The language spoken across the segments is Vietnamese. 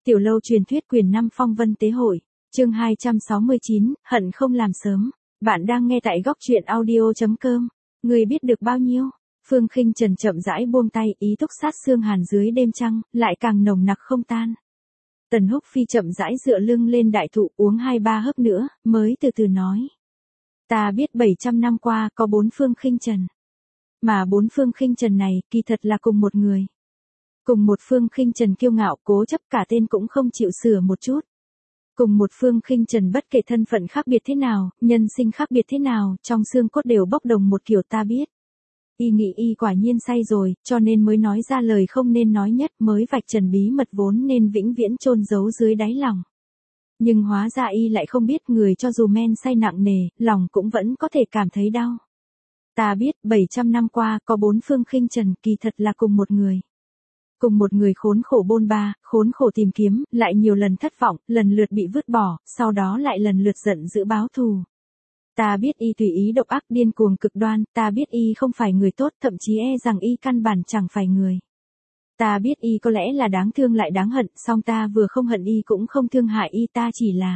Tiểu lâu truyền thuyết quyền 5 phong vân tế hội, chương 269, hận không làm sớm. Bạn đang nghe tại góc truyện audio.com. Người biết được bao nhiêu? Phương Khinh Trần chậm rãi buông tay, ý túc sát xương hàn dưới đêm trăng, lại càng nồng nặc không tan. Tần Húc Phi chậm rãi dựa lưng lên đại thụ uống 2-3 hớp nữa, mới từ từ nói. Ta biết 700 năm qua có 4 Phương Khinh Trần. Mà 4 Phương Khinh Trần này kỳ thật là cùng một người. Cùng một Phương Khinh Trần kiêu ngạo cố chấp cả tên cũng không chịu sửa một chút. Cùng một Phương Khinh Trần bất kể thân phận khác biệt thế nào, nhân sinh khác biệt thế nào, trong xương cốt đều bốc đồng một kiểu ta biết. Y nghĩ y quả nhiên say rồi, cho nên mới nói ra lời không nên nói nhất, mới vạch trần bí mật vốn nên vĩnh viễn chôn giấu dưới đáy lòng. Nhưng hóa ra y lại không biết người cho dù men say nặng nề, lòng cũng vẫn có thể cảm thấy đau. Ta biết 700 năm qua có 4 Phương Khinh Trần kỳ thật là cùng một người. Cùng một người khốn khổ bôn ba, khốn khổ tìm kiếm, lại nhiều lần thất vọng, lần lượt bị vứt bỏ, sau đó lại lần lượt giận dữ báo thù. Ta biết y tùy ý độc ác điên cuồng cực đoan, ta biết y không phải người tốt, thậm chí e rằng y căn bản chẳng phải người. Ta biết y có lẽ là đáng thương lại đáng hận, song ta vừa không hận y cũng không thương hại y, ta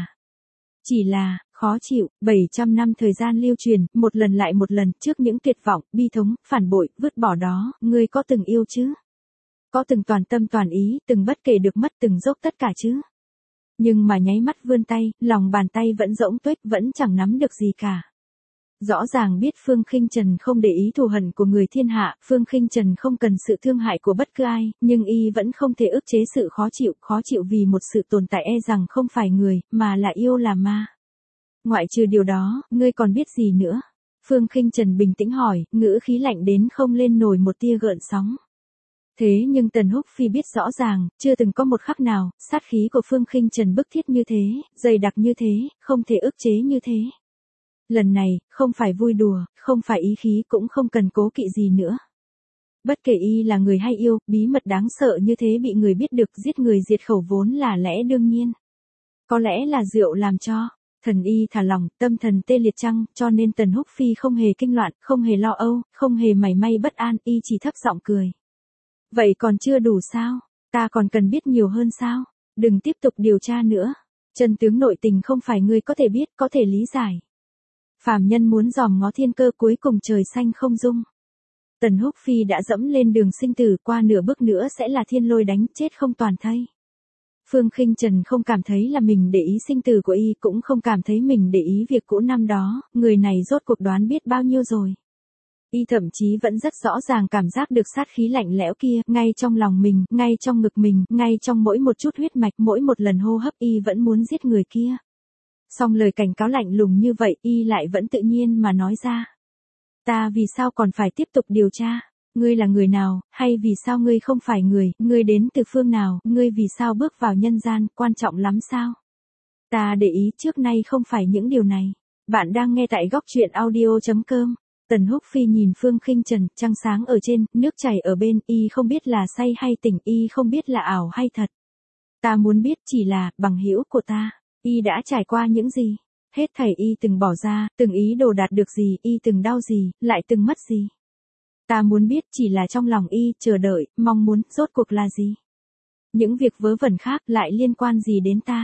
chỉ là, khó chịu. 700 năm thời gian lưu truyền, một lần lại một lần, trước những tuyệt vọng, bi thống, phản bội, vứt bỏ đó, ngươi có từng yêu chứ? Có từng toàn tâm toàn ý, từng bất kể được mất, từng dốc tất cả chứ? Nhưng mà nháy mắt vươn tay, lòng bàn tay vẫn rỗng tuếch, vẫn chẳng nắm được gì cả. Rõ ràng biết Phương Khinh Trần không để ý thù hận của người thiên hạ, Phương Khinh Trần không cần sự thương hại của bất cứ ai, nhưng y vẫn không thể ức chế sự khó chịu vì một sự tồn tại e rằng không phải người, mà là yêu là ma. Ngoại trừ điều đó, ngươi còn biết gì nữa? Phương Khinh Trần bình tĩnh hỏi, ngữ khí lạnh đến không lên nổi một tia gợn sóng. Thế nhưng Tần Húc Phi biết rõ ràng, chưa từng có một khắc nào, sát khí của Phương Khinh Trần bức thiết như thế, dày đặc như thế, không thể ức chế như thế. Lần này, không phải vui đùa, không phải ý khí cũng không cần cố kỵ gì nữa. Bất kể y là người hay yêu, bí mật đáng sợ như thế bị người biết được, giết người diệt khẩu vốn là lẽ đương nhiên. Có lẽ là rượu làm cho thần y thả lỏng, tâm thần tê liệt chăng, cho nên Tần Húc Phi không hề kinh loạn, không hề lo âu, không hề mảy may bất an, y chỉ thấp giọng cười. Vậy còn chưa đủ sao? Ta còn cần biết nhiều hơn sao? Đừng tiếp tục điều tra nữa. Chân tướng nội tình không phải ngươi có thể biết, có thể lý giải. Phàm nhân muốn dòm ngó thiên cơ cuối cùng trời xanh không dung. Tần Húc Phi đã dẫm lên đường sinh tử, qua nửa bước nữa sẽ là thiên lôi đánh chết không toàn thây. Phương Khinh Trần không cảm thấy là mình để ý sinh tử của y, cũng không cảm thấy mình để ý việc cũ năm đó, người này rốt cuộc đoán biết bao nhiêu rồi. Y thậm chí vẫn rất rõ ràng cảm giác được sát khí lạnh lẽo kia, ngay trong lòng mình, ngay trong ngực mình, ngay trong mỗi một chút huyết mạch, mỗi một lần hô hấp y vẫn muốn giết người kia. Song lời cảnh cáo lạnh lùng như vậy, y lại vẫn tự nhiên mà nói ra. Ta vì sao còn phải tiếp tục điều tra? Ngươi là người nào, hay vì sao ngươi không phải người, ngươi đến từ phương nào, ngươi vì sao bước vào nhân gian, quan trọng lắm sao? Ta để ý trước nay không phải những điều này. Bạn đang nghe tại góc truyện audio.com. Tần Húc Phi nhìn Phương Khinh Trần, trăng sáng ở trên, nước chảy ở bên, y không biết là say hay tỉnh, y không biết là ảo hay thật. Ta muốn biết chỉ là, bằng hữu của ta, y đã trải qua những gì? Hết thảy y từng bỏ ra, từng ý đồ đạt được gì, y từng đau gì, lại từng mất gì? Ta muốn biết chỉ là trong lòng y, chờ đợi, mong muốn, rốt cuộc là gì? Những việc vớ vẩn khác lại liên quan gì đến ta?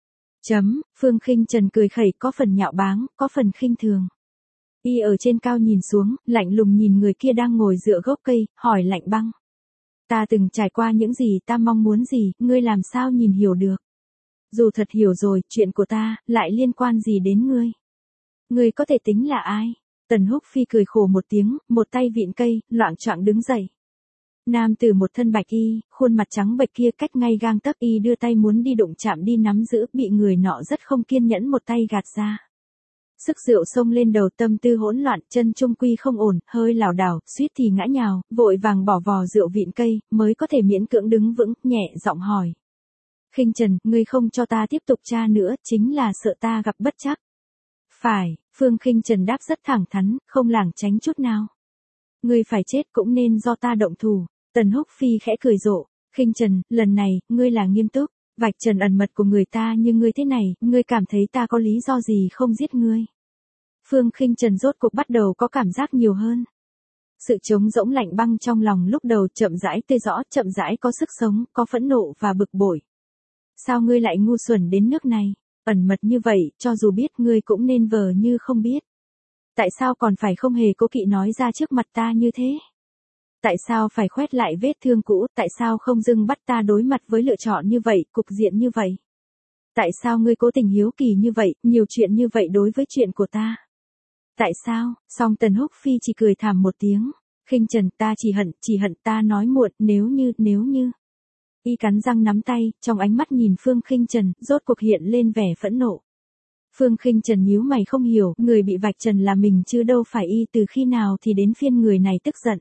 Phương Khinh Trần cười khẩy, có phần nhạo báng, có phần khinh thường. Y ở trên cao nhìn xuống, lạnh lùng nhìn người kia đang ngồi dựa gốc cây, hỏi lạnh băng. Ta từng trải qua những gì, ta mong muốn gì, ngươi làm sao nhìn hiểu được? Dù thật hiểu rồi, chuyện của ta, lại liên quan gì đến ngươi? Ngươi có thể tính là ai? Tần Húc Phi cười khổ một tiếng, một tay vịn cây, loạng choạng đứng dậy. Nam tử một thân bạch y, khuôn mặt trắng bệch kia cách ngay gang tấc, y đưa tay muốn đi đụng chạm đi nắm giữ, bị người nọ rất không kiên nhẫn một tay gạt ra. Sức rượu xông lên đầu, tâm tư hỗn loạn, chân trung quy không ổn, hơi lảo đảo, suýt thì ngã nhào, vội vàng bỏ vò rượu vịn cây, mới có thể miễn cưỡng đứng vững, nhẹ giọng hỏi. Khinh Trần, ngươi không cho ta tiếp tục tra nữa, chính là sợ ta gặp bất trắc. Phải, Phương Khinh Trần đáp rất thẳng thắn, không lảng tránh chút nào. Ngươi phải chết cũng nên do ta động thủ. Tần Húc Phi khẽ cười rộ. Khinh Trần, lần này, ngươi là nghiêm túc, vạch trần ẩn mật của người ta như ngươi thế này, ngươi cảm thấy ta có lý do gì không giết ngươi? Phương Khinh Trần rốt cuộc bắt đầu có cảm giác nhiều hơn. Sự trống rỗng lạnh băng trong lòng lúc đầu chậm rãi tê rõ, chậm rãi có sức sống, có phẫn nộ và bực bội. Sao ngươi lại ngu xuẩn đến nước này? Ẩn mật như vậy, cho dù biết ngươi cũng nên vờ như không biết. Tại sao còn phải không hề cố kỵ nói ra trước mặt ta như thế? Tại sao phải khoét lại vết thương cũ, tại sao không dưng bắt ta đối mặt với lựa chọn như vậy, cục diện như vậy? Tại sao ngươi cố tình hiếu kỳ như vậy, nhiều chuyện như vậy đối với chuyện của ta? Tại sao? Song Tần Húc Phi chỉ cười thảm một tiếng. Khinh Trần, ta chỉ hận ta nói muộn, nếu như. Y cắn răng nắm tay, trong ánh mắt nhìn Phương Khinh Trần, rốt cuộc hiện lên vẻ phẫn nộ. Phương Khinh Trần nhíu mày không hiểu, người bị vạch trần là mình chứ đâu phải y, từ khi nào thì đến phiên người này tức giận.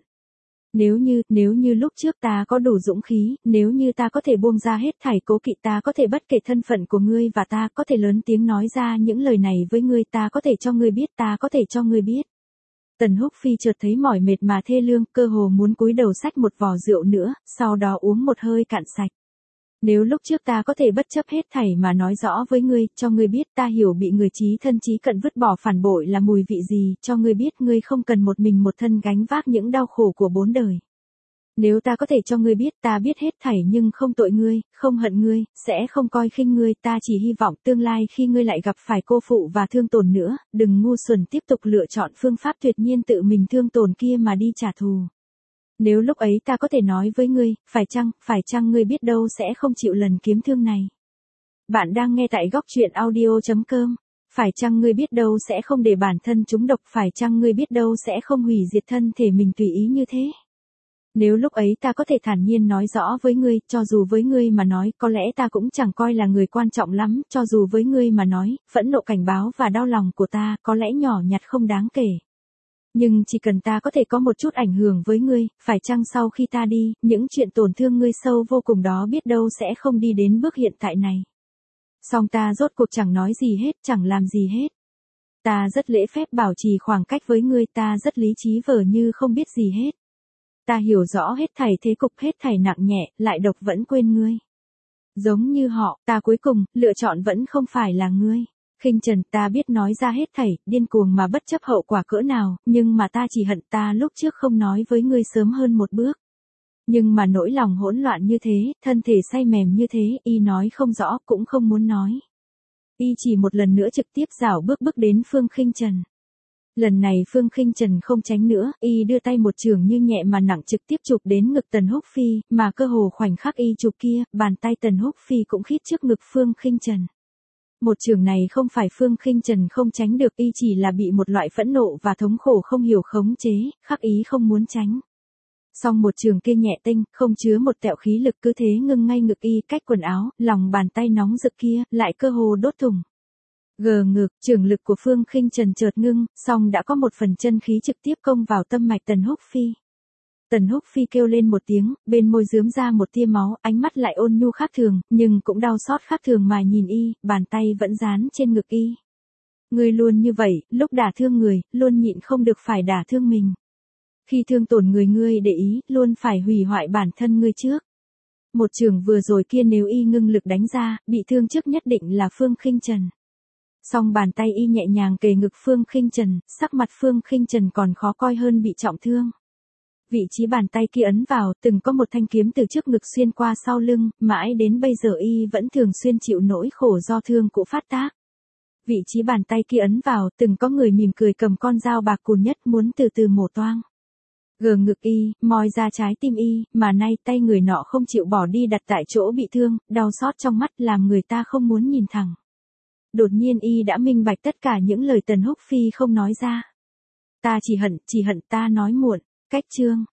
Nếu như lúc trước ta có đủ dũng khí, nếu như ta có thể buông ra hết thảy cố kỵ, ta có thể bất kể thân phận của ngươi và ta có thể lớn tiếng nói ra những lời này với ngươi, ta có thể cho ngươi biết, ta có thể cho ngươi biết. Tần Húc Phi chợt thấy mỏi mệt mà thê lương, cơ hồ muốn cúi đầu xách một vò rượu nữa, sau đó uống một hơi cạn sạch. Nếu lúc trước ta có thể bất chấp hết thảy mà nói rõ với ngươi, cho ngươi biết ta hiểu bị người chí thân chí cận vứt bỏ phản bội là mùi vị gì, cho ngươi biết ngươi không cần một mình một thân gánh vác những đau khổ của 4 đời. Nếu ta có thể cho ngươi biết ta biết hết thảy nhưng không tội ngươi, không hận ngươi, sẽ không coi khinh ngươi, ta chỉ hy vọng tương lai khi ngươi lại gặp phải cô phụ và thương tổn nữa, đừng ngu xuẩn tiếp tục lựa chọn phương pháp tuyệt nhiên tự mình thương tổn kia mà đi trả thù. Nếu lúc ấy ta có thể nói với ngươi, phải chăng ngươi biết đâu sẽ không chịu lần kiếm thương này. Bạn đang nghe tại góc truyện audio.com. Phải chăng ngươi biết đâu sẽ không để bản thân trúng độc, phải chăng ngươi biết đâu sẽ không hủy diệt thân thể mình tùy ý như thế. Nếu lúc ấy ta có thể thản nhiên nói rõ với ngươi, cho dù với ngươi mà nói, có lẽ ta cũng chẳng coi là người quan trọng lắm, cho dù với ngươi mà nói, phẫn nộ cảnh báo và đau lòng của ta, có lẽ nhỏ nhặt không đáng kể. Nhưng chỉ cần ta có thể có một chút ảnh hưởng với ngươi, phải chăng sau khi ta đi, những chuyện tổn thương ngươi sâu vô cùng đó biết đâu sẽ không đi đến bước hiện tại này. Song ta rốt cuộc chẳng nói gì hết, chẳng làm gì hết. Ta rất lễ phép bảo trì khoảng cách với ngươi, ta rất lý trí vờ như không biết gì hết. Ta hiểu rõ hết thảy thế cục, hết thảy nặng nhẹ, lại độc vẫn quên ngươi. Giống như họ, ta cuối cùng, lựa chọn vẫn không phải là ngươi. Khinh Trần, ta biết nói ra hết thảy, điên cuồng mà bất chấp hậu quả cỡ nào, nhưng mà ta chỉ hận ta lúc trước không nói với ngươi sớm hơn một bước. Nhưng mà nỗi lòng hỗn loạn như thế, thân thể say mềm như thế, y nói không rõ, cũng không muốn nói. Y chỉ một lần nữa trực tiếp rảo bước đến Phương Khinh Trần. Lần này Phương Khinh Trần không tránh nữa, y đưa tay một chưởng như nhẹ mà nặng trực tiếp chụp đến ngực Tần Húc Phi, mà cơ hồ khoảnh khắc y chụp kia, bàn tay Tần Húc Phi cũng khít trước ngực Phương Khinh Trần. Một chưởng này không phải Phương Khinh Trần không tránh được, y chỉ là bị một loại phẫn nộ và thống khổ không hiểu khống chế, khắc ý không muốn tránh. Song một chưởng kia nhẹ tinh, không chứa một tẹo khí lực, cứ thế ngưng ngay ngực y, cách quần áo, lòng bàn tay nóng rực kia, lại cơ hồ đốt thủng. Gờ ngược, chưởng lực của Phương Khinh Trần chợt ngưng, song đã có một phần chân khí trực tiếp công vào tâm mạch Tần Húc Phi. Tần Húc Phi kêu lên một tiếng, bên môi rướm ra một tia máu, ánh mắt lại ôn nhu khác thường, nhưng cũng đau xót khác thường mà nhìn y, bàn tay vẫn dán trên ngực y. Ngươi luôn như vậy, lúc đả thương người, luôn nhịn không được phải đả thương mình. Khi thương tổn người ngươi để ý, luôn phải hủy hoại bản thân ngươi trước. Một chưởng vừa rồi kia nếu y ngưng lực đánh ra, bị thương trước nhất định là Phương Khinh Trần. Song bàn tay y nhẹ nhàng kề ngực Phương Khinh Trần, sắc mặt Phương Khinh Trần còn khó coi hơn bị trọng thương. Vị trí bàn tay kia ấn vào, từng có một thanh kiếm từ trước ngực xuyên qua sau lưng, mãi đến bây giờ y vẫn thường xuyên chịu nỗi khổ do thương cũ phát tác. Vị trí bàn tay kia ấn vào, từng có người mỉm cười cầm con dao bạc cùn nhất muốn từ từ mổ toang. Gờ ngực y, moi ra trái tim y, mà nay tay người nọ không chịu bỏ đi đặt tại chỗ bị thương, đau xót trong mắt làm người ta không muốn nhìn thẳng. Đột nhiên y đã minh bạch tất cả những lời Tần Húc Phi không nói ra. Ta chỉ hận ta nói muộn. Cách chương